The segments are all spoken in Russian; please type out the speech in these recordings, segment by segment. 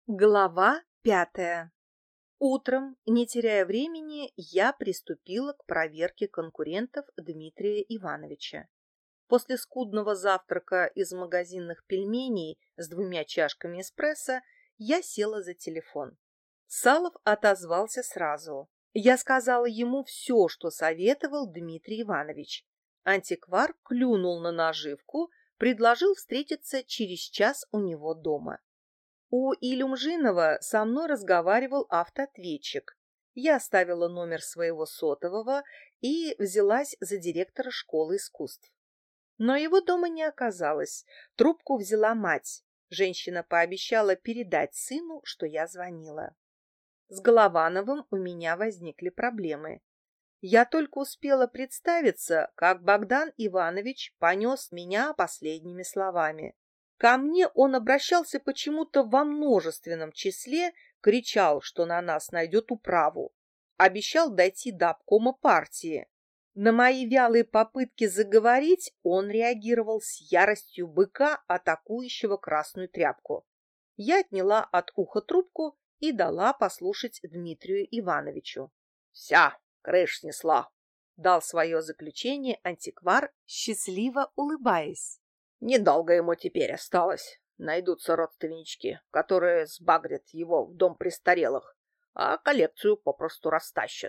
Глава 5. Утром, не теряя времени, я приступила к проверке конкурентов Дмитрия Ивановича. После скудного завтрака из магазинных пельменей с 2 чашками эспрессо я села за телефон. Салов отозвался сразу. Я сказала ему все, что советовал Дмитрий Иванович. Антиквар клюнул на наживку, предложил встретиться через час у него дома. У Илюмжинова со мной разговаривал автоответчик. Я оставила номер своего сотового и взялась за директора школы искусств. Но его дома не оказалось. Трубку взяла мать. Женщина пообещала передать сыну, что я звонила. С Головановым у меня возникли проблемы. Я только успела представиться, как Богдан Иванович понес меня последними словами. Ко мне он обращался почему-то во множественном числе, кричал, что на нас найдет управу. Обещал дойти до обкома партии. На мои вялые попытки заговорить он реагировал с яростью быка, атакующего красную тряпку. Я отняла от уха трубку и дала послушать Дмитрию Ивановичу. «Вся, крыш снесла», — дал свое заключение антиквар, счастливо улыбаясь. Недолго ему теперь осталось. Найдутся родственнички, которые сбагрят его в дом престарелых, а коллекцию попросту растащат.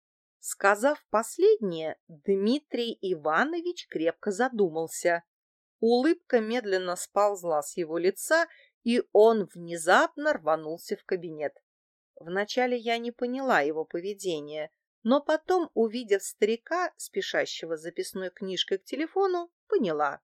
Сказав последнее, Дмитрий Иванович крепко задумался. Улыбка медленно сползла с его лица, и он внезапно рванулся в кабинет. Вначале я не поняла его поведения, но потом, увидев старика, спешащего с записной книжкой к телефону, поняла.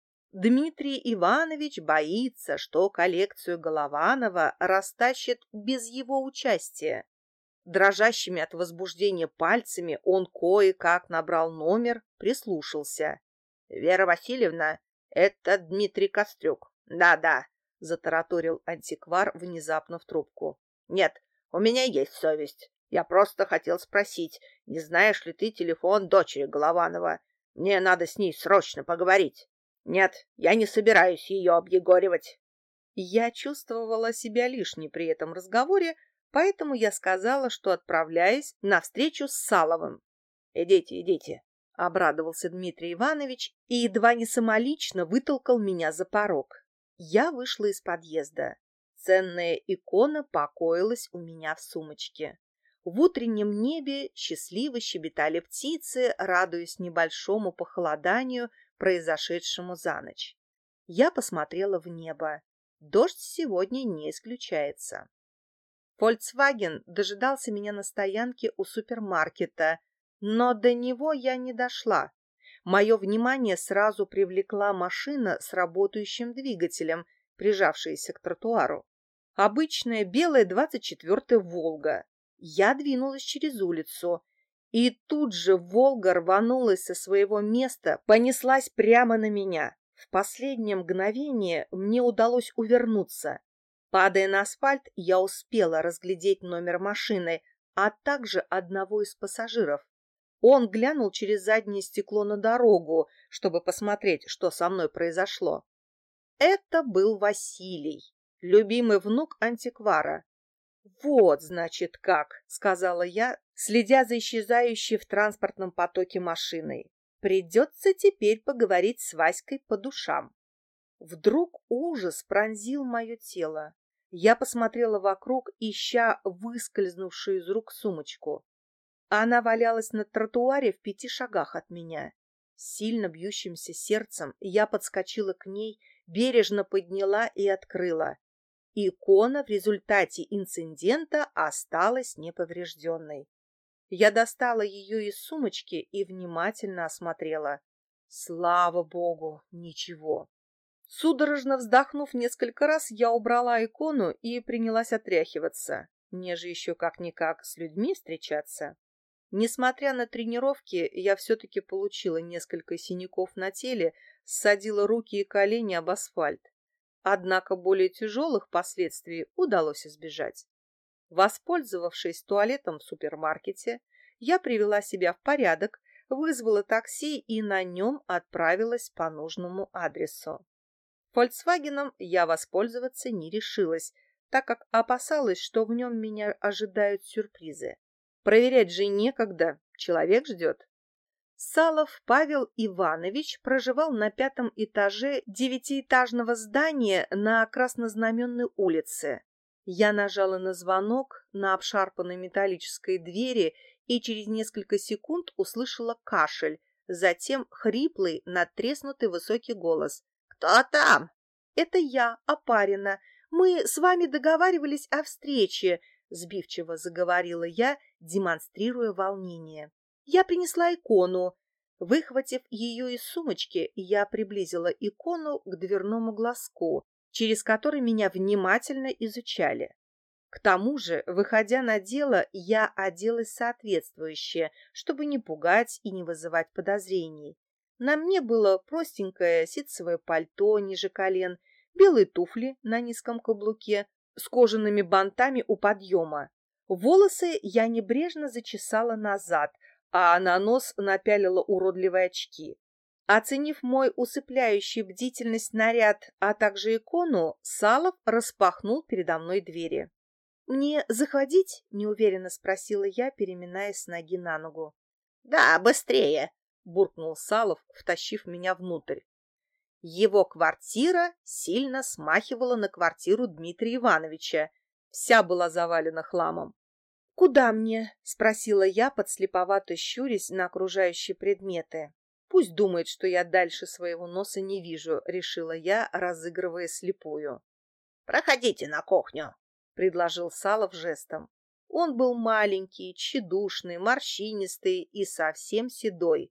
Дмитрий Иванович боится, что коллекцию Голованова растащат без его участия. Дрожащими от возбуждения пальцами он кое-как набрал номер, прислушался. «Вера Васильевна, это Дмитрий Кострюк. Да-да», — затараторил антиквар внезапно в трубку. «Нет, у меня есть совесть. Я просто хотел спросить, не знаешь ли ты телефон дочери Голованова? Мне надо с ней срочно поговорить». «Нет, я не собираюсь ее объегоривать». Я чувствовала себя лишней при этом разговоре, поэтому я сказала, что отправляюсь на встречу с Саловым. «Идите, идите», — обрадовался Дмитрий Иванович и едва не самолично вытолкал меня за порог. Я вышла из подъезда. Ценная икона покоилась у меня в сумочке. В утреннем небе счастливо щебетали птицы, радуясь небольшому похолоданию, произошедшему за ночь. Я посмотрела в небо. Дождь сегодня не исключается. Volkswagen дожидался меня на стоянке у супермаркета, но до него я не дошла. Мое внимание сразу привлекла машина с работающим двигателем, прижавшаяся к тротуару. Обычная белая 24-я «Волга». Я двинулась через улицу. И тут же «Волга» рванулась со своего места, понеслась прямо на меня. В последнее мгновение мне удалось увернуться. Падая на асфальт, я успела разглядеть номер машины, а также одного из пассажиров. Он глянул через заднее стекло на дорогу, чтобы посмотреть, что со мной произошло. Это был Василий, любимый внук антиквара. «Вот, значит, как», — сказала я, следя за исчезающей в транспортном потоке машиной. «Придется теперь поговорить с Васькой по душам». Вдруг ужас пронзил мое тело. Я посмотрела вокруг, ища выскользнувшую из рук сумочку. Она валялась на тротуаре в 5 шагах от меня. Сильно бьющимся сердцем я подскочила к ней, бережно подняла и открыла. Икона в результате инцидента осталась неповрежденной. Я достала ее из сумочки и внимательно осмотрела. Слава богу, ничего. Судорожно вздохнув несколько раз, я убрала икону и принялась отряхиваться. Мне же еще как-никак с людьми встречаться. Несмотря на тренировки, я все-таки получила несколько синяков на теле, ссадила руки и колени об асфальт. Однако более тяжелых последствий удалось избежать. Воспользовавшись туалетом в супермаркете, я привела себя в порядок, вызвала такси и на нем отправилась по нужному адресу. Фольксвагеном я воспользоваться не решилась, так как опасалась, что в нем меня ожидают сюрпризы. Проверять же некогда, человек ждет. Салов Павел Иванович проживал на 5-м этаже 9-этажного здания на Краснознаменной улице. Я нажала на звонок на обшарпанной металлической двери и через несколько секунд услышала кашель, затем хриплый, надтреснутый высокий голос. «Кто там?» «Это я, Опарина. Мы с вами договаривались о встрече», — сбивчиво заговорила я, демонстрируя волнение. «Я принесла икону». Выхватив ее из сумочки, я приблизила икону к дверному глазку, через который меня внимательно изучали. К тому же, выходя на дело, я оделась соответствующе, чтобы не пугать и не вызывать подозрений. На мне было простенькое ситцевое пальто ниже колен, белые туфли на низком каблуке с кожаными бантами у подъема. Волосы я небрежно зачесала назад, а на нос напялила уродливые очки. Оценив мой усыпляющий бдительность наряд, а также икону, Салов распахнул передо мной двери. «Мне заходить?» — неуверенно спросила я, переминаясь с ноги на ногу. «Да, быстрее!» — буркнул Салов, втащив меня внутрь. Его квартира сильно смахивала на квартиру Дмитрия Ивановича. Вся была завалена хламом. «Куда мне?» — спросила я, подслеповато щурясь на окружающие предметы. «Пусть думает, что я дальше своего носа не вижу», — решила я, разыгрывая слепую. «Проходите на кухню», — предложил Салов жестом. Он был маленький, тщедушный, морщинистый и совсем седой.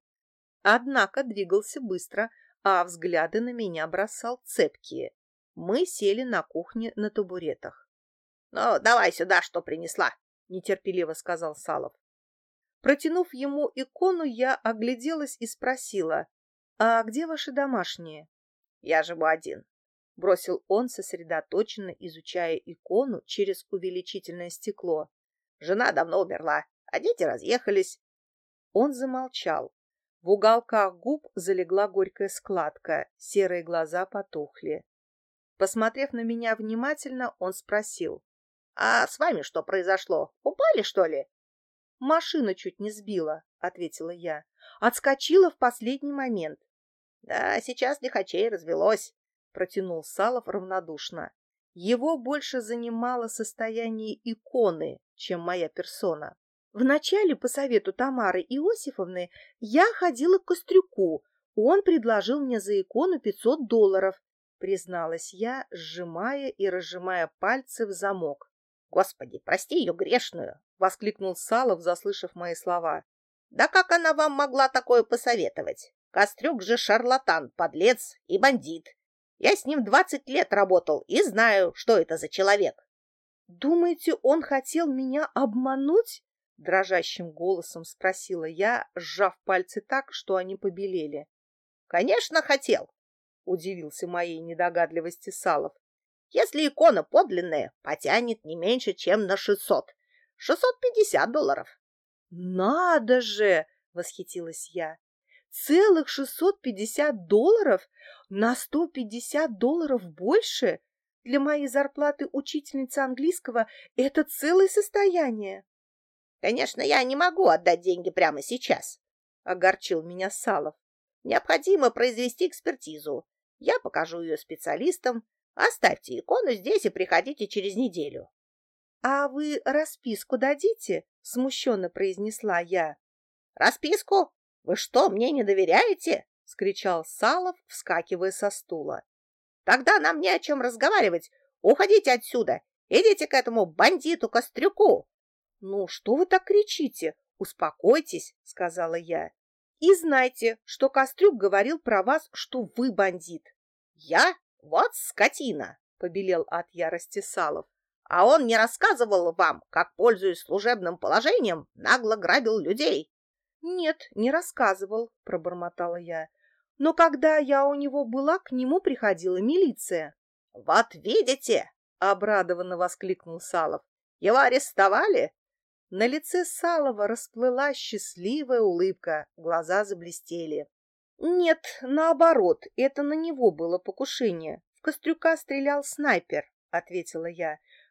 Однако двигался быстро, а взгляды на меня бросал цепкие. Мы сели на кухне на табуретах. «Ну, давай сюда, что принесла», — нетерпеливо сказал Салов. Протянув ему икону, я огляделась и спросила: «А где ваши домашние?» «Я живу один», — бросил он, сосредоточенно изучая икону через увеличительное стекло. «Жена давно умерла, а дети разъехались». Он замолчал. В уголках губ залегла горькая складка, серые глаза потухли. Посмотрев на меня внимательно, он спросил: «А с вами что произошло? Упали, что ли?» «Машина чуть не сбила», — ответила я. «Отскочила в последний момент». «Да, сейчас лихачей развелось», — протянул Салов равнодушно. Его больше занимало состояние иконы, чем моя персона. Вначале, по совету Тамары Иосифовны, я ходила к Кострюку. Он предложил мне за икону $500, призналась я, сжимая и разжимая пальцы в замок. «Господи, прости ее грешную!» — воскликнул Салов, заслышав мои слова. «Да как она вам могла такое посоветовать? Кострюк же шарлатан, подлец и бандит. Я с ним 20 лет работал и знаю, что это за человек». «Думаете, он хотел меня обмануть?» — дрожащим голосом спросила я, сжав пальцы так, что они побелели. «Конечно, хотел», — удивился моей недогадливости Салов. «Если икона подлинная, потянет не меньше, чем на 600. $650. «Надо же!» — восхитилась я. «Целых $650? На $150 больше? Для моей зарплаты учительницы английского это целое состояние». «Конечно, я не могу отдать деньги прямо сейчас», — огорчил меня Салов. «Необходимо произвести экспертизу. Я покажу ее специалистам. Оставьте икону здесь и приходите через неделю». «А вы расписку дадите?» — смущенно произнесла я. «Расписку? Вы что, мне не доверяете?» — вскричал Салов, вскакивая со стула. «Тогда нам не о чем разговаривать. Уходите отсюда. Идите к этому бандиту Кострюку». «Ну, что вы так кричите? Успокойтесь», — сказала я. «И знайте, что Кострюк говорил про вас, что вы бандит». «Я? Вот скотина!» — побелел от ярости Салов. «А он не рассказывал вам, как, пользуясь служебным положением, нагло грабил людей?» «Нет, не рассказывал», — пробормотала я. «Но когда я у него была, к нему приходила милиция». «Вот видите!» — обрадованно воскликнул Салов. «Его арестовали?» На лице Салова расплылась счастливая улыбка, глаза заблестели. «Нет, наоборот, это на него было покушение. В Кострюка стрелял снайпер», — ответила я.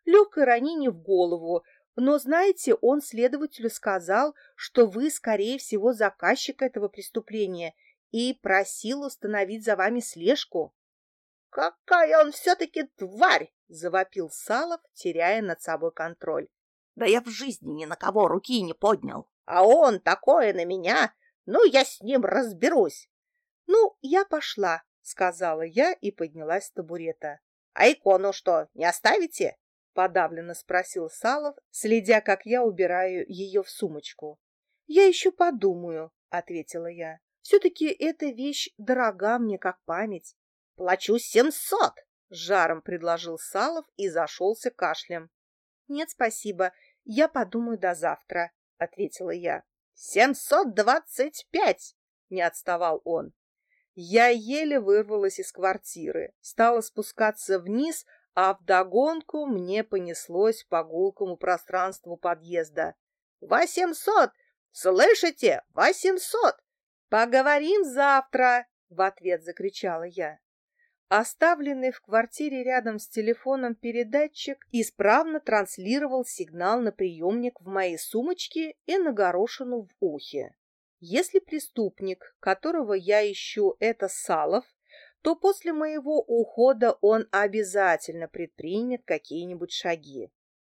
Легкое ранение в голову. Но, знаете, он следователю сказал, что вы, скорее всего, заказчик этого преступления и просил установить за вами слежку. «Какая он все-таки тварь!» — завопил Салов, теряя над собой контроль. Да я в жизни ни на кого руки не поднял. «А он такое на меня! Ну, я с ним разберусь!» «Ну, я пошла», — сказала я и поднялась с табурета. «А икону что, не оставите?» — подавленно спросил Салов, следя, как я убираю ее в сумочку. «Я еще подумаю», — ответила я. «Все-таки эта вещь дорога мне, как память». «Плачу 700!» — с жаром предложил Салов и зашелся кашлем. «Нет, спасибо, я подумаю до завтра», — ответила я. 725! Не отставал он. Я еле вырвалась из квартиры, стала спускаться вниз, а вдогонку мне понеслось по гулкому пространству подъезда. 800! Слышите? 800! Поговорим завтра! В ответ закричала я. Оставленный в квартире рядом с телефоном передатчик исправно транслировал сигнал на приемник в моей сумочке и на горошину в ухе. Если преступник, которого я ищу, это Салов, то после моего ухода он обязательно предпримет какие-нибудь шаги.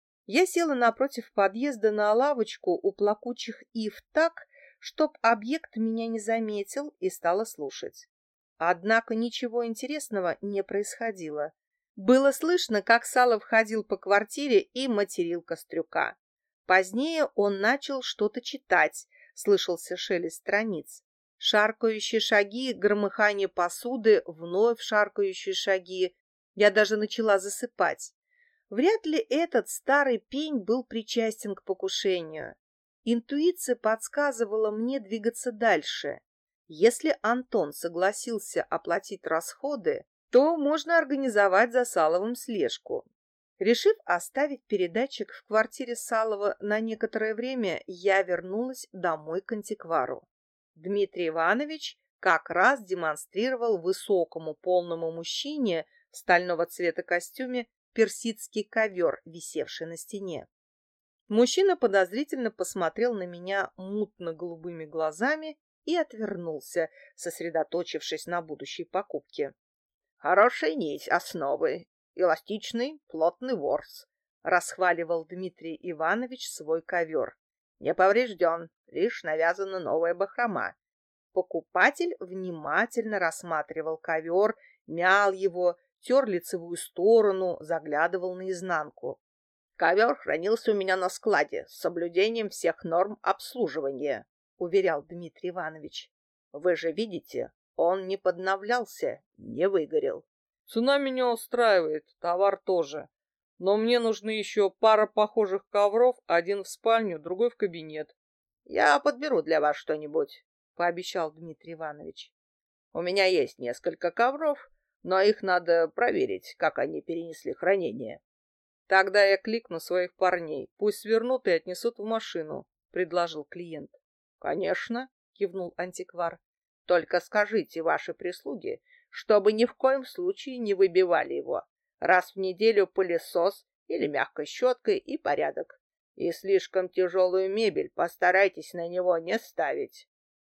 Я села напротив подъезда на лавочку у плакучих ив так, чтоб объект меня не заметил, и стала слушать. Однако ничего интересного не происходило. Было слышно, как Салов ходил по квартире и материл Кострюка. Позднее он начал что-то читать, слышался шелест страниц. Шаркающие шаги, громыхание посуды, вновь шаркающие шаги. Я даже начала засыпать. Вряд ли этот старый пень был причастен к покушению. Интуиция подсказывала мне двигаться дальше. Если Антон согласился оплатить расходы, то можно организовать за Саловым слежку. Решив оставить передатчик в квартире Салова на некоторое время, я вернулась домой к антиквару. Дмитрий Иванович как раз демонстрировал высокому полному мужчине в стального цвета костюме персидский ковер, висевший на стене. Мужчина подозрительно посмотрел на меня мутно-голубыми глазами и отвернулся, сосредоточившись на будущей покупке. «Хорошая нить основы, эластичный, плотный ворс», — расхваливал Дмитрий Иванович свой ковер. «Не поврежден, лишь навязана новая бахрома». Покупатель внимательно рассматривал ковер, мял его, тер лицевую сторону, заглядывал наизнанку. «Ковер хранился у меня на складе с соблюдением всех норм обслуживания», — уверял Дмитрий Иванович. «Вы же видите, он не подновлялся, не выгорел». Цена меня устраивает, товар тоже. Но мне нужны еще пара похожих ковров, один в спальню, другой в кабинет. «Я подберу для вас что-нибудь», — пообещал Дмитрий Иванович. «У меня есть несколько ковров, но их надо проверить, как они перенесли хранение». Тогда я кликну своих парней, пусть свернут и отнесут в машину, — предложил клиент. «Конечно», — кивнул антиквар. «Только скажите вашей прислуге, чтобы ни в коем случае не выбивали его. Раз в неделю пылесос или мягкой щеткой и порядок. И слишком тяжелую мебель постарайтесь на него не ставить».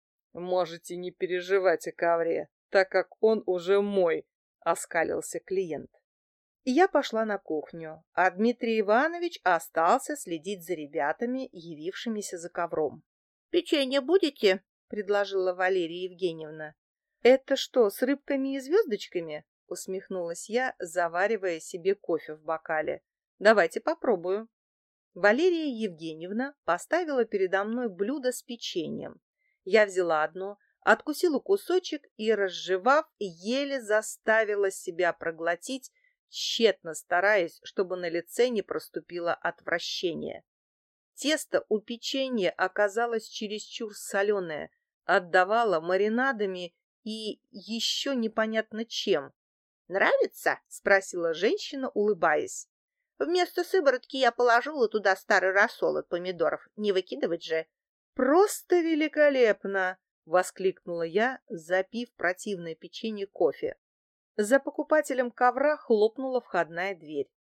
«Можете не переживать о ковре, так как он уже мой», — оскалился клиент. И я пошла на кухню, а Дмитрий Иванович остался следить за ребятами, явившимися за ковром. «Печенье будете?» — предложила Валерия Евгеньевна. «Это что, с рыбками и звездочками?» — усмехнулась я, заваривая себе кофе в бокале. «Давайте попробую». Валерия Евгеньевна поставила передо мной блюдо с печеньем. Я взяла одно, откусила кусочек и, разжевав, еле заставила себя проглотить, тщетно стараясь, чтобы на лице не проступило отвращение. Тесто у печенья оказалось чересчур соленое, отдавало маринадами и еще непонятно чем. «Нравится?» — спросила женщина, улыбаясь. «Вместо сыворотки я положила туда старый рассол от помидоров. Не выкидывать же». «Просто великолепно!» — воскликнула я, запив противное печенье кофе. За покупателем ковра хлопнула входная дверь.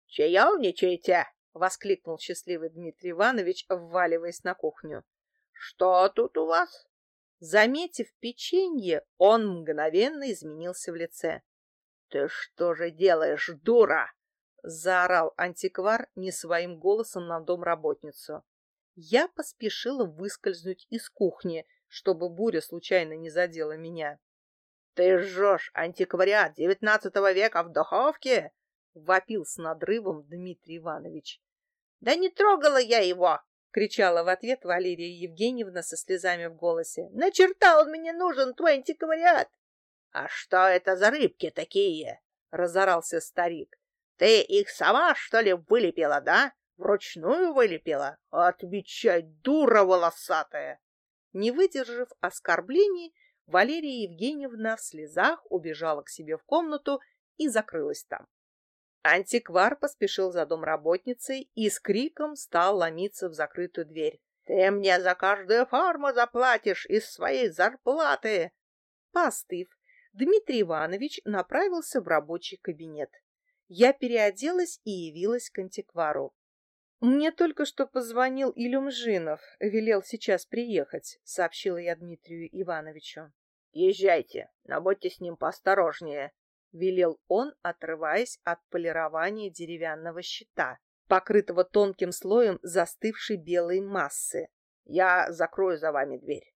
«Чаевничайте!» — воскликнул счастливый Дмитрий Иванович, вваливаясь на кухню. «Что тут у вас?» Заметив печенье, он мгновенно изменился в лице. «Ты что же делаешь, дура?» — заорал антиквар не своим голосом на домработницу. Я поспешила выскользнуть из кухни, чтобы буря случайно не задела меня. «Ты жжешь антиквариат XIX века в духовке?» — вопил с надрывом Дмитрий Иванович. «Да не трогала я его!» — кричала в ответ Валерия Евгеньевна со слезами в голосе. «На черта он мне нужен, твой антиквариат!» «А что это за рыбки такие?» — разорался старик. «Ты их сама, что ли, вылепила, да? Вручную вылепила? Отвечай, дура волосатая!» Не выдержав оскорблений, Валерия Евгеньевна в слезах убежала к себе в комнату и закрылась там. Антиквар поспешил за домработницей и с криком стал ломиться в закрытую дверь. «Ты мне за каждую форму заплатишь из своей зарплаты!» Поостыв, Дмитрий Иванович направился в рабочий кабинет. Я переоделась и явилась к антиквару. «Мне только что позвонил Илюмжинов, велел сейчас приехать», — сообщила я Дмитрию Ивановичу. «Езжайте, но будьте с ним поосторожнее», — велел он, отрываясь от полирования деревянного щита, покрытого тонким слоем застывшей белой массы. «Я закрою за вами дверь».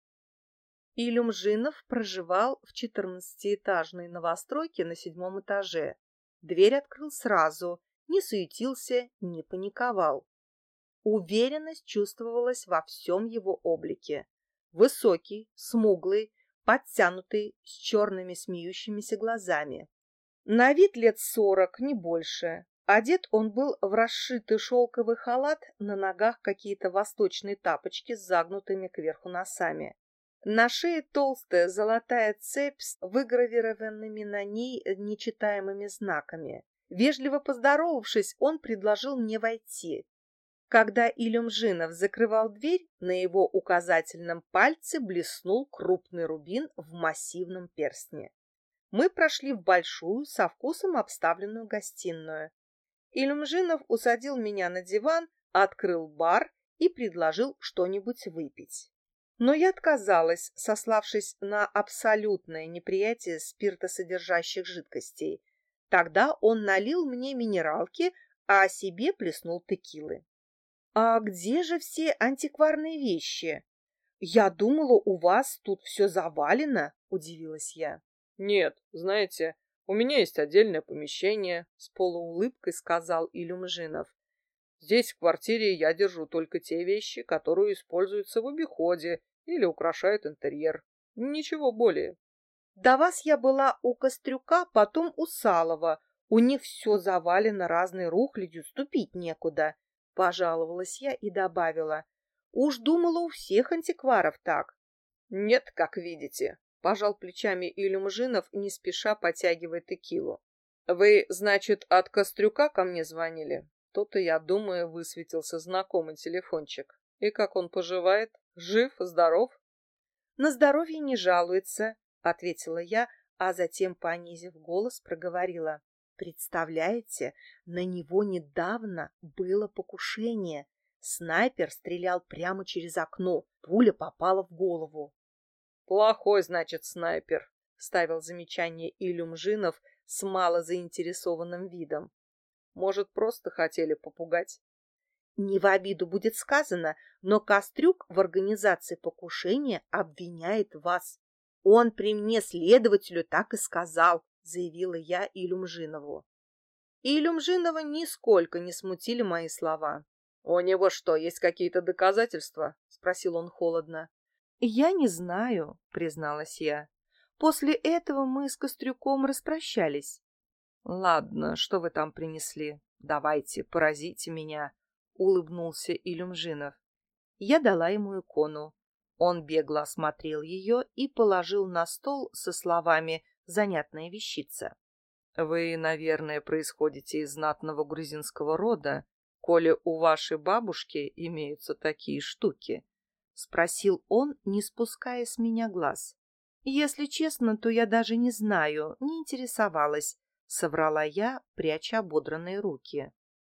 Илюмжинов проживал в 14-этажной новостройке на 7-м этаже. Дверь открыл сразу, не суетился, не паниковал. Уверенность чувствовалась во всем его облике. Высокий, смуглый, подтянутый, с черными смеющимися глазами. На вид лет 40, не больше. Одет он был в расшитый шелковый халат, на ногах какие-то восточные тапочки с загнутыми кверху носами. На шее толстая золотая цепь с выгравированными на ней нечитаемыми знаками. Вежливо поздоровавшись, он предложил мне войти. Когда Илюмжинов закрывал дверь, на его указательном пальце блеснул крупный рубин в массивном перстне. Мы прошли в большую, со вкусом обставленную гостиную. Илюмжинов усадил меня на диван, открыл бар и предложил что-нибудь выпить. Но я отказалась, сославшись на абсолютное неприятие спиртосодержащих жидкостей. Тогда он налил мне минералки, а себе плеснул текилы. «А где же все антикварные вещи? Я думала, у вас тут все завалено», — удивилась я. Нет, знаете, у меня есть отдельное помещение, с полуулыбкой сказал Илюмжинов. Здесь в квартире я держу только те вещи, которые используются в обиходе или украшают интерьер. Ничего более. До вас я была у Кострюка, потом у Салова. У них все завалено разной рухлядью, ступить некуда. Пожаловалась я и добавила. Уж думала, у всех антикваров так. Нет, как видите, пожал плечами Илюмжинов, не спеша потягивая текилу. Вы, значит, от Кострюка ко мне звонили? То-то, я думаю, высветился знакомый телефончик. И как он поживает? Жив, здоров? На здоровье не жалуется, ответила я, а затем, понизив голос, проговорила. Представляете, на него недавно было покушение. Снайпер стрелял прямо через окно, пуля попала в голову. Плохой, значит, снайпер, ставил замечание Илюмжинов с мало заинтересованным видом. Может, просто хотели попугать? Не в обиду будет сказано, но Кострюк в организации покушения обвиняет вас. Он при мне следователю так и сказал, заявила я Илюмжинову. Илюмжинова нисколько не смутили мои слова. У него что, есть какие-то доказательства? Спросил он холодно. Я не знаю, призналась я. После этого мы с Кострюком распрощались. Ладно, что вы там принесли? Давайте, поразите меня, улыбнулся Илюмжинов. Я дала ему икону. Он бегло осмотрел ее и положил на стол со словами «занятная вещица». Вы, наверное, происходите из знатного грузинского рода, коли у вашей бабушки имеются такие штуки? Спросил он, не спуская с меня глаз. Если честно, то я даже не знаю, не интересовалась, соврала я, пряча ободранные руки.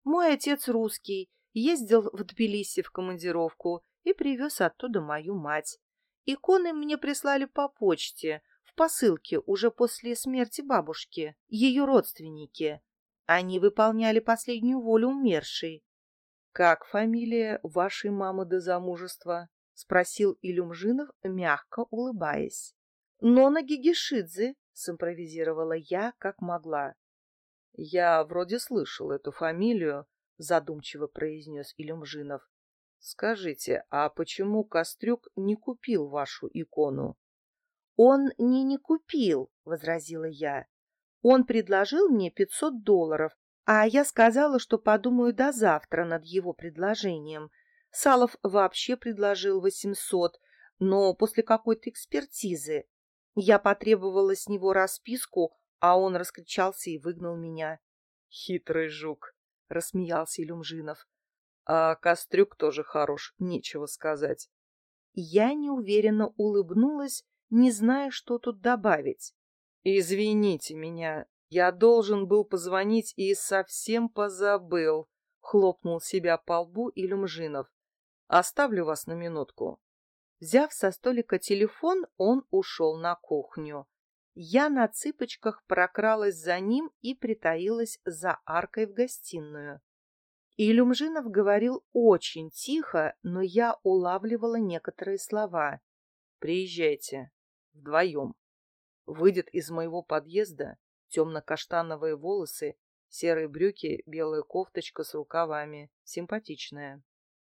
Мой отец русский, ездил в Тбилиси в командировку и привез оттуда мою мать. Иконы мне прислали по почте, в посылке уже после смерти бабушки, ее родственники. Они выполняли последнюю волю умершей. — Как фамилия вашей мамы до замужества? — спросил Илюмжинов, мягко улыбаясь. — Нона Гигишидзе, — симпровизировала я, как могла. — Я вроде слышал эту фамилию, — задумчиво произнес Илюмжинов. — Скажите, а почему Кострюк не купил вашу икону? — Он не купил, — возразила я. Он предложил мне $500, а я сказала, что подумаю до завтра над его предложением. Салов вообще предложил 800, но после какой-то экспертизы. Я потребовала с него расписку, а он раскричался и выгнал меня. — Хитрый жук, — рассмеялся Илюмжинов. — А Кострюк тоже хорош, нечего сказать. Я неуверенно улыбнулась, не зная, что тут добавить. «Извините меня, я должен был позвонить и совсем позабыл», — хлопнул себя по лбу Илюмжинов. «Оставлю вас на минутку». Взяв со столика телефон, он ушел на кухню. Я на цыпочках прокралась за ним и притаилась за аркой в гостиную. Илюмжинов говорил очень тихо, но я улавливала некоторые слова. «Приезжайте. Вдвоем». Выйдет из моего подъезда, темно-каштановые волосы, серые брюки, белая кофточка с рукавами. Симпатичная.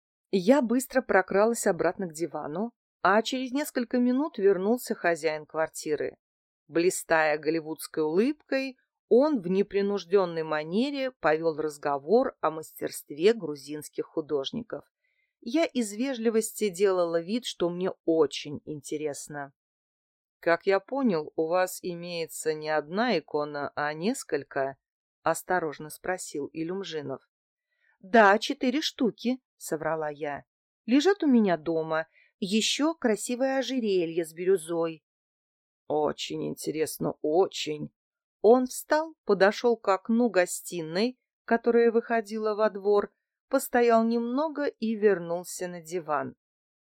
Я быстро прокралась обратно к дивану, а через несколько минут вернулся хозяин квартиры. Блистая голливудской улыбкой, он в непринужденной манере повел разговор о мастерстве грузинских художников. Я из вежливости делала вид, что мне очень интересно. «Как я понял, у вас имеется не одна икона, а несколько?» — осторожно спросил Илюмжинов. «Да, 4 штуки», — соврала я. «Лежат у меня дома. Еще красивое ожерелье с бирюзой». «Очень интересно, очень». Он встал, подошел к окну гостиной, которая выходила во двор, постоял немного и вернулся на диван.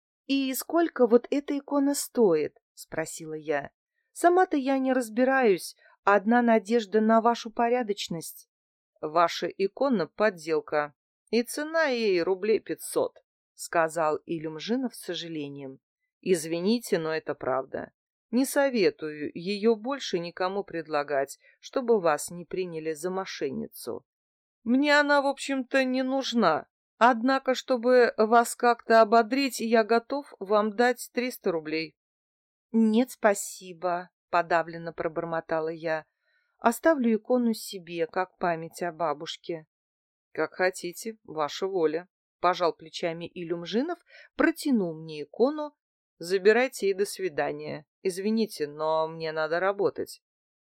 «И сколько вот эта икона стоит?» — спросила я. «Сама-то я не разбираюсь, одна надежда на вашу порядочность». «Ваша икона — подделка, и цена ей рублей 500», — сказал Илюмжинов с сожалением. «Извините, но это правда. Не советую ее больше никому предлагать, чтобы вас не приняли за мошенницу. Мне она, в общем-то, не нужна. Однако, чтобы вас как-то ободрить, я готов вам дать 300 рублей». «Нет, спасибо», — подавленно пробормотала я. «Оставлю икону себе, как память о бабушке». «Как хотите, ваша воля», — пожал плечами Илюмжинов, протянул мне икону. «Забирайте и до свидания. Извините, но мне надо работать».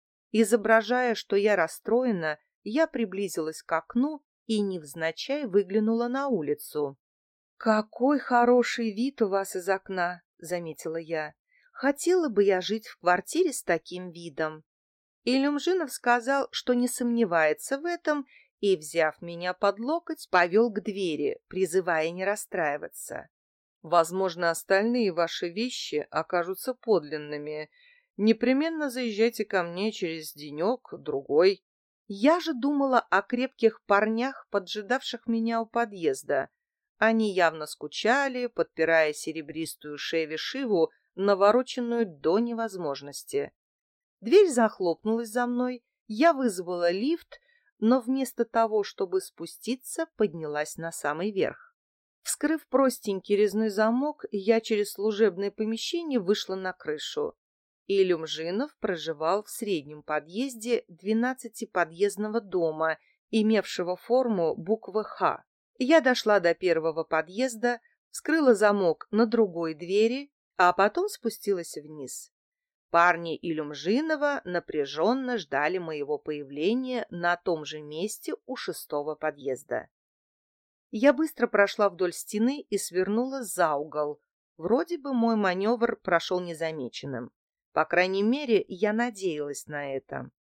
Изображая, что я расстроена, я приблизилась к окну и невзначай выглянула на улицу. «Какой хороший вид у вас из окна!» — заметила я. «Хотела бы я жить в квартире с таким видом». Илюмжинов сказал, что не сомневается в этом, и, взяв меня под локоть, повел к двери, призывая не расстраиваться. «Возможно, остальные ваши вещи окажутся подлинными. Непременно заезжайте ко мне через денек-другой». Я же думала о крепких парнях, поджидавших меня у подъезда. Они явно скучали, подпирая серебристую шею-вишиву, навороченную до невозможности. Дверь захлопнулась за мной, я вызвала лифт, но вместо того, чтобы спуститься, поднялась на самый верх. Вскрыв простенький резной замок, я через служебное помещение вышла на крышу. Илюмжинов проживал в среднем подъезде 12-подъездного дома, имевшего форму буквы «Х». Я дошла до первого подъезда, вскрыла замок на другой двери, а потом спустилась вниз. Парни Илюмжинова напряженно ждали моего появления на том же месте у 6-го подъезда. Я быстро прошла вдоль стены и свернула за угол. Вроде бы мой маневр прошел незамеченным. По крайней мере, я надеялась на это.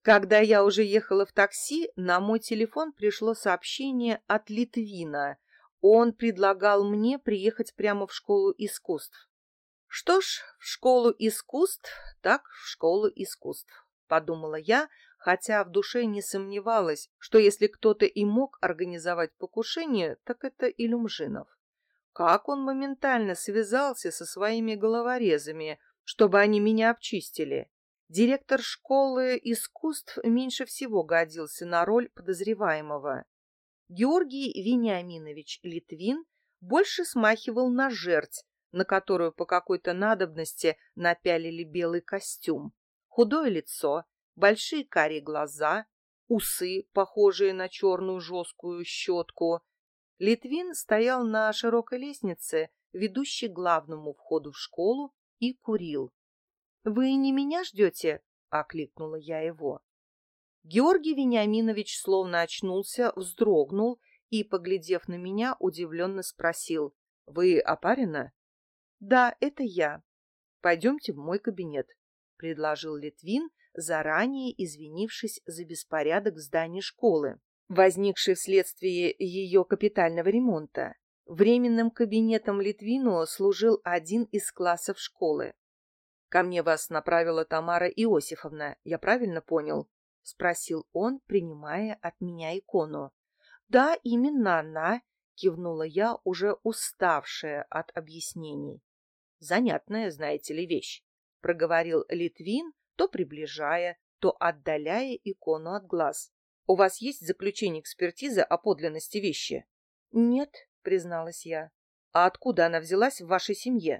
Когда я уже ехала в такси, на мой телефон пришло сообщение от Литвина. Он предлагал мне приехать прямо в школу искусств. Что ж, в школу искусств, так в школу искусств, подумала я, хотя в душе не сомневалась, что если кто-то и мог организовать покушение, так это Илюмжинов. Как он моментально связался со своими головорезами, чтобы они меня обчистили. Директор школы искусств меньше всего годился на роль подозреваемого. Георгий Вениаминович Литвин больше смахивал на жерть, на которую по какой-то надобности напялили белый костюм. Худое лицо, большие карие глаза, усы, похожие на черную жесткую щетку. Литвин стоял на широкой лестнице, ведущей к главному входу в школу, и курил. «Вы не меня ждете?» — окликнула я его. Георгий Вениаминович словно очнулся, вздрогнул и, поглядев на меня, удивленно спросил: «Вы Опарина?» «Да, это я. Пойдемте в мой кабинет», — предложил Литвин, заранее извинившись за беспорядок в здании школы, возникший вследствие ее капитального ремонта. Временным кабинетом Литвину служил один из классов школы. «Ко мне вас направила Тамара Иосифовна, я правильно понял?» — спросил он, принимая от меня икону. «Да, именно она», — кивнула я, уже уставшая от объяснений. «Занятная, знаете ли, вещь», — проговорил Литвин, то приближая, то отдаляя икону от глаз. «У вас есть заключение экспертизы о подлинности вещи?» «Нет», — призналась я. «А откуда она взялась в вашей семье?»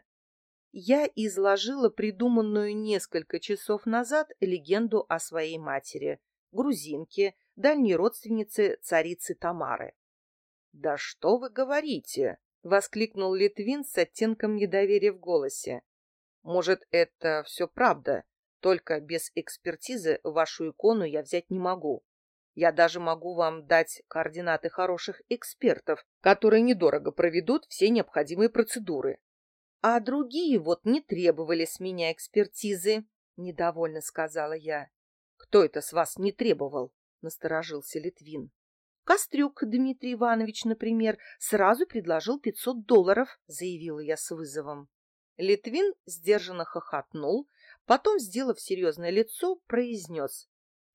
Я изложила придуманную несколько часов назад легенду о своей матери, грузинке, дальней родственнице царицы Тамары. «Да что вы говорите!» — воскликнул Литвин с оттенком недоверия в голосе. «Может, это все правда, только без экспертизы вашу икону я взять не могу. Я даже могу вам дать координаты хороших экспертов, которые недорого проведут все необходимые процедуры». «А другие вот не требовали с меня экспертизы», — недовольно сказала я. «Кто это с вас не требовал?» — насторожился Литвин. «Кострюк Дмитрий Иванович, например, сразу предложил $500, заявила я с вызовом. Литвин сдержанно хохотнул, потом, сделав серьезное лицо, произнес: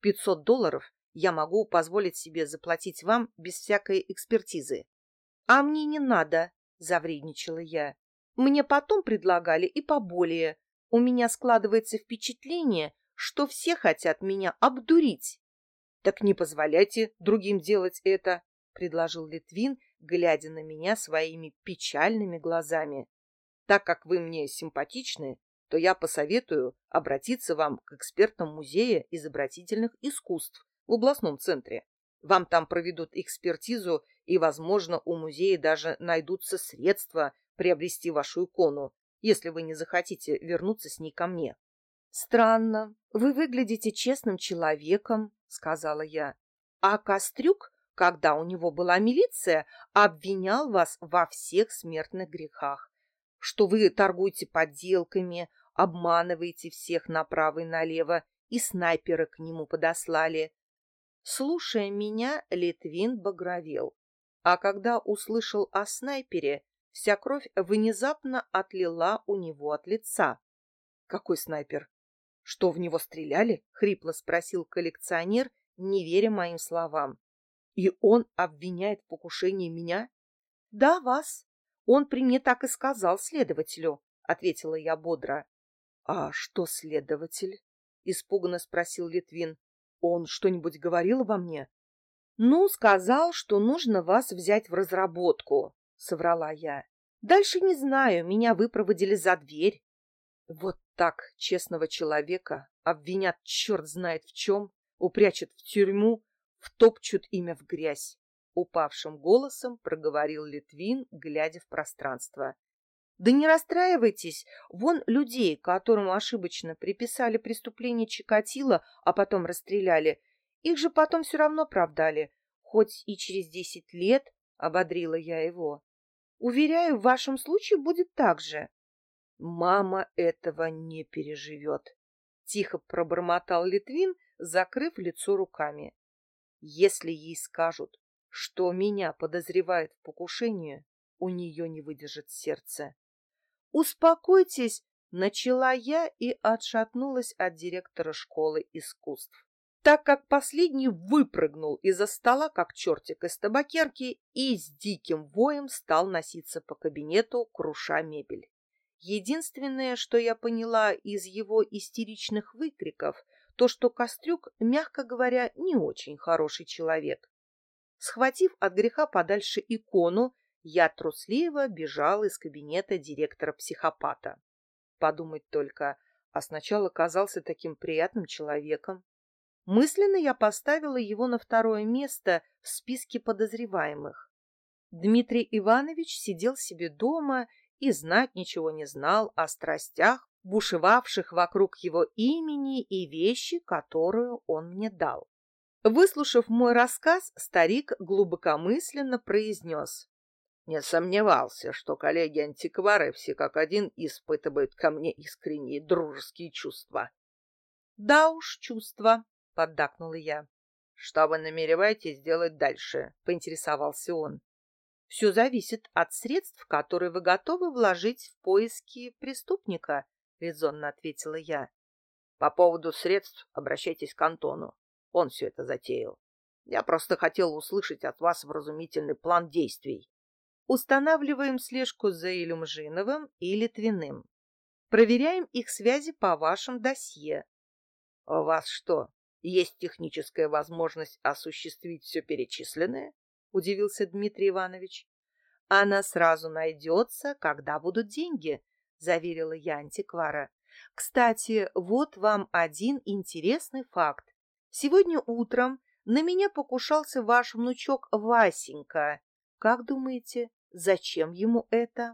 $500 я могу позволить себе заплатить вам без всякой экспертизы. А мне не надо, завредничала я. Мне потом предлагали и поболее. У меня складывается впечатление, что все хотят меня обдурить. Так не позволяйте другим делать это, предложил Литвин, глядя на меня своими печальными глазами. Так как вы мне симпатичны, то я посоветую обратиться вам к экспертам Музея изобразительных искусств в областном центре. Вам там проведут экспертизу, и, возможно, у музея даже найдутся средства приобрести вашу икону, если вы не захотите вернуться с ней ко мне. «Странно, вы выглядите честным человеком», — сказала я. «А Кострюк, когда у него была милиция, обвинял вас во всех смертных грехах, что вы торгуете подделками, обманываете всех направо и налево, и снайпера к нему подослали». Слушая меня, Литвин багровел, а когда услышал о снайпере, вся кровь внезапно отлила у него от лица. «Какой снайпер? Что, в него стреляли?» — хрипло спросил коллекционер, не веря моим словам. «И он обвиняет в покушении меня?» «Да, вас. Он при мне так и сказал следователю», — ответила я бодро. «А что следователь?» — испуганно спросил Литвин. «Он что-нибудь говорил обо мне?» «Ну, сказал, что нужно вас взять в разработку», — соврала я. «Дальше не знаю, меня выпроводили за дверь». Вот так честного человека обвинят черт знает в чем, упрячут в тюрьму, втопчут имя в грязь. Упавшим голосом проговорил Литвин, глядя в пространство. «Да не расстраивайтесь, вон людей, которым ошибочно приписали преступление Чикатило, а потом расстреляли, их же потом все равно оправдали, хоть и через 10 лет», — ободрила я его. «Уверяю, в вашем случае будет так же». «Мама этого не переживет», — тихо пробормотал Литвин, закрыв лицо руками. Если ей скажут, что меня подозревают в покушении, у нее не выдержит сердце. «Успокойтесь!» — начала я и отшатнулась от директора школы искусств, так как последний выпрыгнул из-за стола, как чертик из табакерки, и с диким воем стал носиться по кабинету, круша мебель. Единственное, что я поняла из его истеричных выкриков, то, что Кострюк, мягко говоря, не очень хороший человек. Схватив от греха подальше икону, я трусливо бежал из кабинета директора-психопата. Подумать только, а сначала казался таким приятным человеком. Мысленно я поставила его на второе место в списке подозреваемых. Дмитрий Иванович сидел себе дома и знать ничего не знал о страстях, бушевавших вокруг его имени и вещи, которую он мне дал. Выслушав мой рассказ, старик глубокомысленно произнес: «Не сомневался, что коллеги-антиквары все как один испытывают ко мне искренние дружеские чувства». «Да уж, чувства», — поддакнула я. «Что вы намереваетесь делать дальше?» — поинтересовался он. «Все зависит от средств, которые вы готовы вложить в поиски преступника», — резонно ответила я. «По поводу средств обращайтесь к Антону. Он все это затеял. Я просто хотел услышать от вас вразумительный план действий». Устанавливаем слежку за Илюмжиновым и Литвиным. Проверяем их связи по вашим досье. У вас что, есть техническая возможность осуществить все перечисленное? Удивился Дмитрий Иванович. Она сразу найдется, когда будут деньги, заверила я антиквара. Кстати, вот вам один интересный факт. Сегодня утром на меня покушался ваш внучок Васенька. Как думаете, зачем ему это?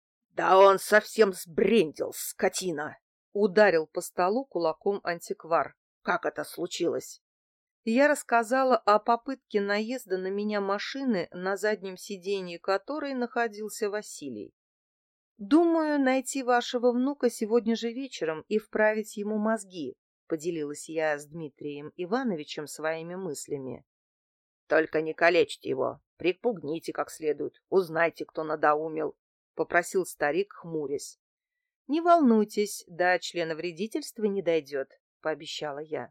Да он совсем сбрендил, скотина! Ударил по столу кулаком антиквар. Как это случилось? Я рассказала о попытке наезда на меня машины, на заднем сиденье которой находился Василий. Думаю, найти вашего внука сегодня же вечером и вправить ему мозги, поделилась я с Дмитрием Ивановичем своими мыслями. Только не калечьте его, припугните как следует, узнайте, кто надоумил, — попросил старик, хмурясь. — Не волнуйтесь, до членовредительства не дойдет, — пообещала я.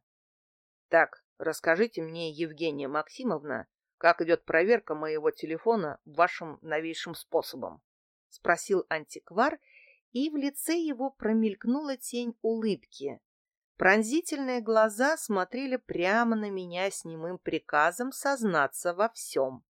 — Так, расскажите мне, Евгения Максимовна, как идет проверка моего телефона вашим новейшим способом, — спросил антиквар, и в лице его промелькнула тень улыбки. Пронзительные глаза смотрели прямо на меня с немым приказом сознаться во всем.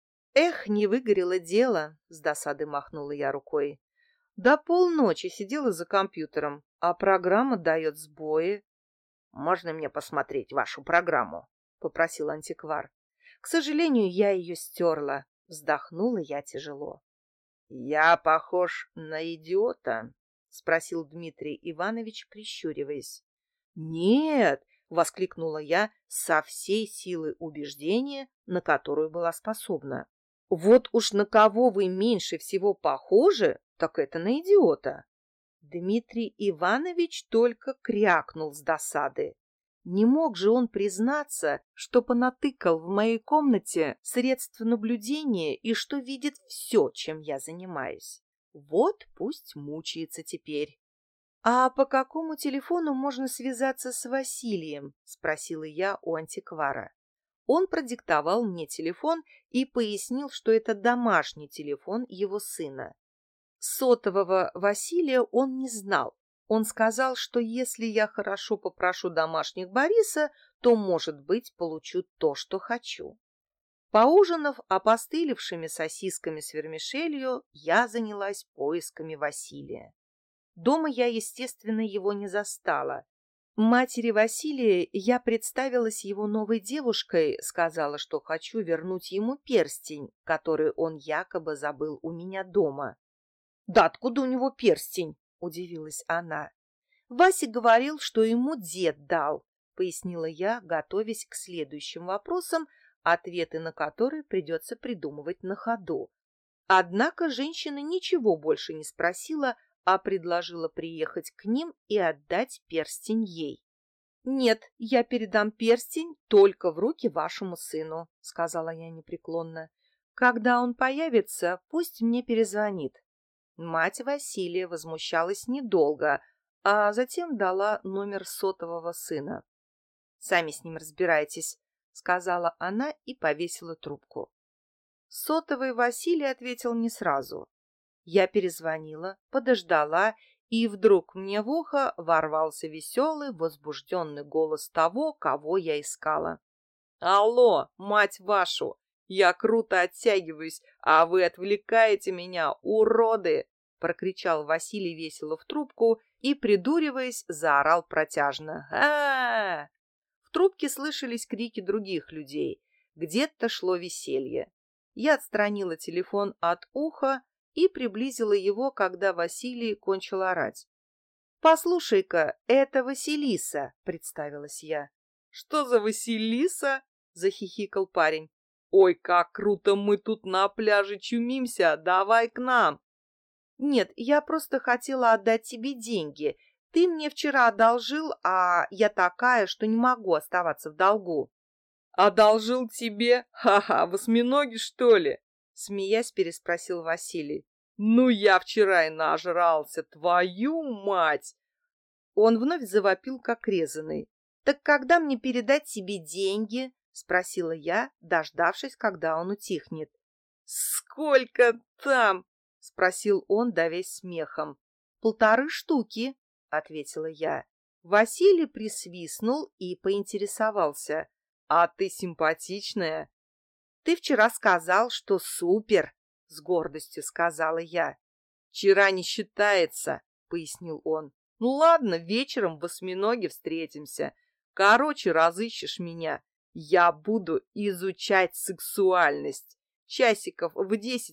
«Эх, не выгорело дело!» — с досады махнула я рукой. До полночи сидела за компьютером, а программа дает сбои. «Можно мне посмотреть вашу программу?» — попросил антиквар. «К сожалению, я ее стерла», — вздохнула я тяжело. «Я похож на идиота?» — спросил Дмитрий Иванович, прищуриваясь. «Нет!» — воскликнула я со всей силой убеждения, на которую была способна. «Вот уж на кого вы меньше всего похожи, так это на идиота!» Дмитрий Иванович только крякнул с досады. Не мог же он признаться, что понатыкал в моей комнате средств наблюдения и что видит все, чем я занимаюсь. Вот пусть мучается теперь. «А по какому телефону можно связаться с Василием?» — спросила я у антиквара. Он продиктовал мне телефон и пояснил, что это домашний телефон его сына. Сотового Василия он не знал. Он сказал, что если я хорошо попрошу домашних Бориса, то, может быть, получу то, что хочу. Поужинав опостылевшими сосисками с вермишелью, я занялась поисками Василия. Дома я, естественно, его не застала. Матери Василия я представилась его новой девушкой, сказала, что хочу вернуть ему перстень, который он якобы забыл у меня дома. «Да откуда у него перстень?» — удивилась она. «Вася говорил, что ему дед дал», — пояснила я, готовясь к следующим вопросам, ответы на которые придется придумывать на ходу. Однако женщина ничего больше не спросила, а предложила приехать к ним и отдать перстень ей. «Нет, я передам перстень только в руки вашему сыну», — сказала я непреклонно. «Когда он появится, пусть мне перезвонит». Мать Василия возмущалась недолго, а затем дала номер сотового сына. «Сами с ним разбирайтесь», — сказала она и повесила трубку. Сотовый Василий ответил не сразу. Я перезвонила, подождала, и вдруг мне в ухо ворвался веселый, возбужденный голос того, кого я искала. «Алло, мать вашу! Я круто оттягиваюсь, а вы отвлекаете меня, уроды!» — прокричал Василий весело в трубку и, придуриваясь, заорал протяжно. А-а-а! В трубке слышались крики других людей. Где-то шло веселье. Я отстранила телефон от уха и приблизила его, когда Василий кончил орать. «Послушай-ка, это Василиса», — представилась я. «Что за Василиса?» — захихикал парень. «Ой, как круто мы тут на пляже чумимся! Давай к нам!» «Нет, я просто хотела отдать тебе деньги. Ты мне вчера одолжил, а я такая, что не могу оставаться в долгу». «Одолжил тебе? Ха-ха, восьминоги, что ли?» Смеясь, переспросил Василий. «Ну, я вчера и нажрался, твою мать!» Он вновь завопил, как резаный. «Так когда мне передать тебе деньги?» — спросила я, дождавшись, когда он утихнет. «Сколько там?» — спросил он, давясь смехом. «1,5 штуки», — ответила я. Василий присвистнул и поинтересовался. «А ты симпатичная?» «Ты вчера сказал, что супер», — с гордостью сказала я. «Вчера не считается», — пояснил он. «Ну ладно, вечером в осьминоге встретимся. Короче, разыщешь меня. Я буду изучать сексуальность. Часиков в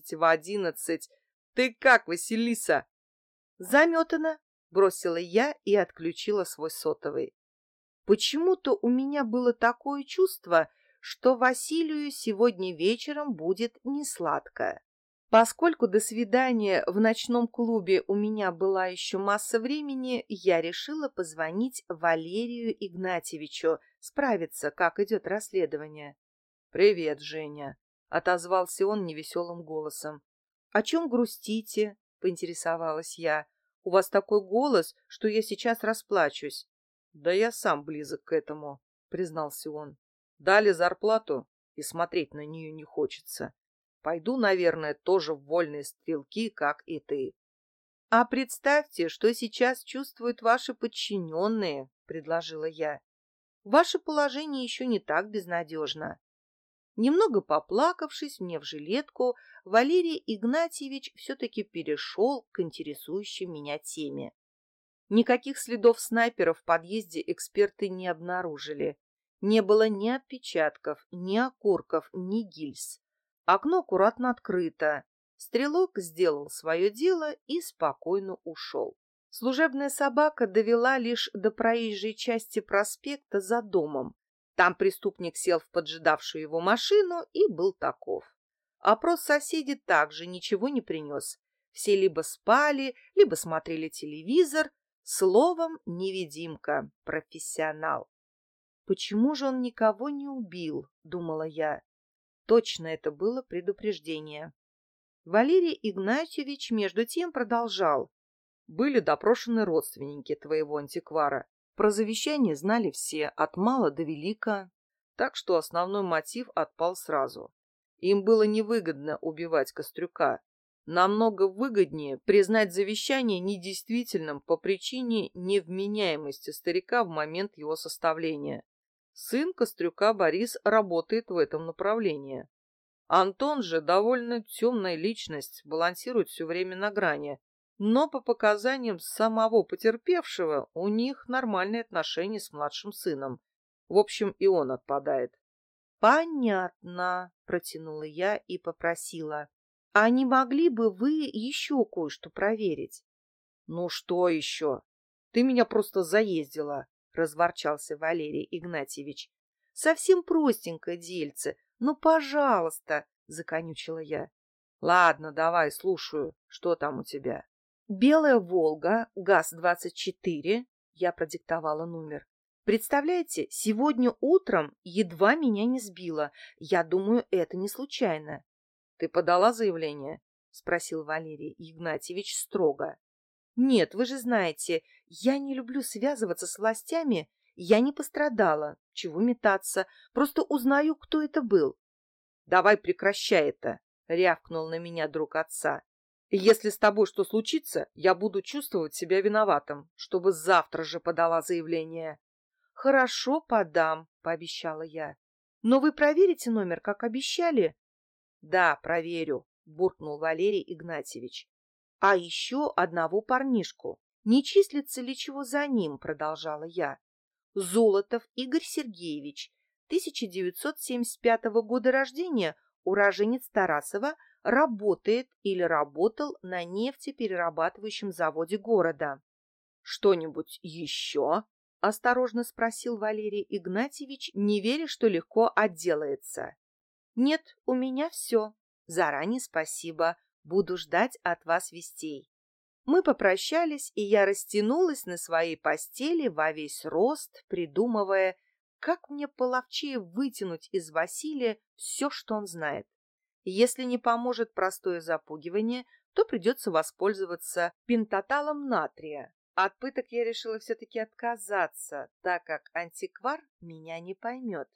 10-11. Ты как, Василиса?» «Заметана», — бросила я и отключила свой сотовый. Почему-то у меня было такое чувство, что Василию сегодня вечером будет несладко. Поскольку до свидания в ночном клубе у меня была еще масса времени, я решила позвонить Валерию Игнатьевичу, справиться, как идет расследование. «Привет, Женя», — отозвался он невеселым голосом. «О чем грустите?» — поинтересовалась я. «У вас такой голос, что я сейчас расплачусь». «Да я сам близок к этому», — признался он. «Дали зарплату, и смотреть на нее не хочется. Пойду, наверное, тоже в вольные стрелки, как и ты». «А представьте, что сейчас чувствуют ваши подчиненные», — предложила я. «Ваше положение еще не так безнадежно». Немного поплакавшись мне в жилетку, Валерий Игнатьевич все-таки перешел к интересующей меня теме. Никаких следов снайпера в подъезде эксперты не обнаружили. Не было ни отпечатков, ни окурков, ни гильз. Окно аккуратно открыто. Стрелок сделал свое дело и спокойно ушел. Служебная собака довела лишь до проезжей части проспекта за домом. Там преступник сел в поджидавшую его машину и был таков. Опрос соседей также ничего не принес. Все либо спали, либо смотрели телевизор. Словом, невидимка, профессионал. «Почему же он никого не убил?» — думала я. Точно это было предупреждение. Валерий Игнатьевич между тем продолжал. «Были допрошены родственники твоего антиквара. Про завещание знали все, от мала до велика. Так что основной мотив отпал сразу. Им было невыгодно убивать Кострюка. Намного выгоднее признать завещание недействительным по причине невменяемости старика в момент его составления. Сын Кострюка Борис работает в этом направлении. Антон же довольно темная личность, балансирует все время на грани. Но по показаниям самого потерпевшего, у них нормальные отношения с младшим сыном. В общем, и он отпадает. «Понятно», — протянула я и попросила. «А не могли бы вы еще кое-что проверить?» «Ну что еще? Ты меня просто заездила», — разворчался Валерий Игнатьевич. «Совсем простенькое дельце. Ну, пожалуйста», — законючила я. «Ладно, давай, слушаю. Что там у тебя?» «Белая Волга, ГАЗ-24», я продиктовала номер. «Представляете, сегодня утром едва меня не сбило. Я думаю, это не случайно». «Ты подала заявление?» — спросил Валерий Игнатьевич строго. «Нет, вы же знаете, я не люблю связываться с властями. Я не пострадала. Чего метаться? Просто узнаю, кто это был». «Давай прекращай это», — рявкнул на меня друг отца. «Если с тобой что случится, я буду чувствовать себя виноватым, чтобы завтра же подала заявление». «Хорошо, подам», — пообещала я. «Но вы проверите номер, как обещали?» «Да, проверю», — буркнул Валерий Игнатьевич. «А еще одного парнишку. Не числится ли чего за ним?» — продолжала я. «Золотов Игорь Сергеевич, 1975 года рождения, уроженец Тарасова, работает или работал на нефтеперерабатывающем заводе города». «Что-нибудь еще?» — осторожно спросил Валерий Игнатьевич, не веря, что легко отделается. «Нет, у меня все. Заранее спасибо. Буду ждать от вас вестей». Мы попрощались, и я растянулась на своей постели во весь рост, придумывая, как мне половчее вытянуть из Василия все, что он знает. Если не поможет простое запугивание, то придется воспользоваться пентаталом натрия. От пыток я решила все-таки отказаться, так как антиквар меня не поймет.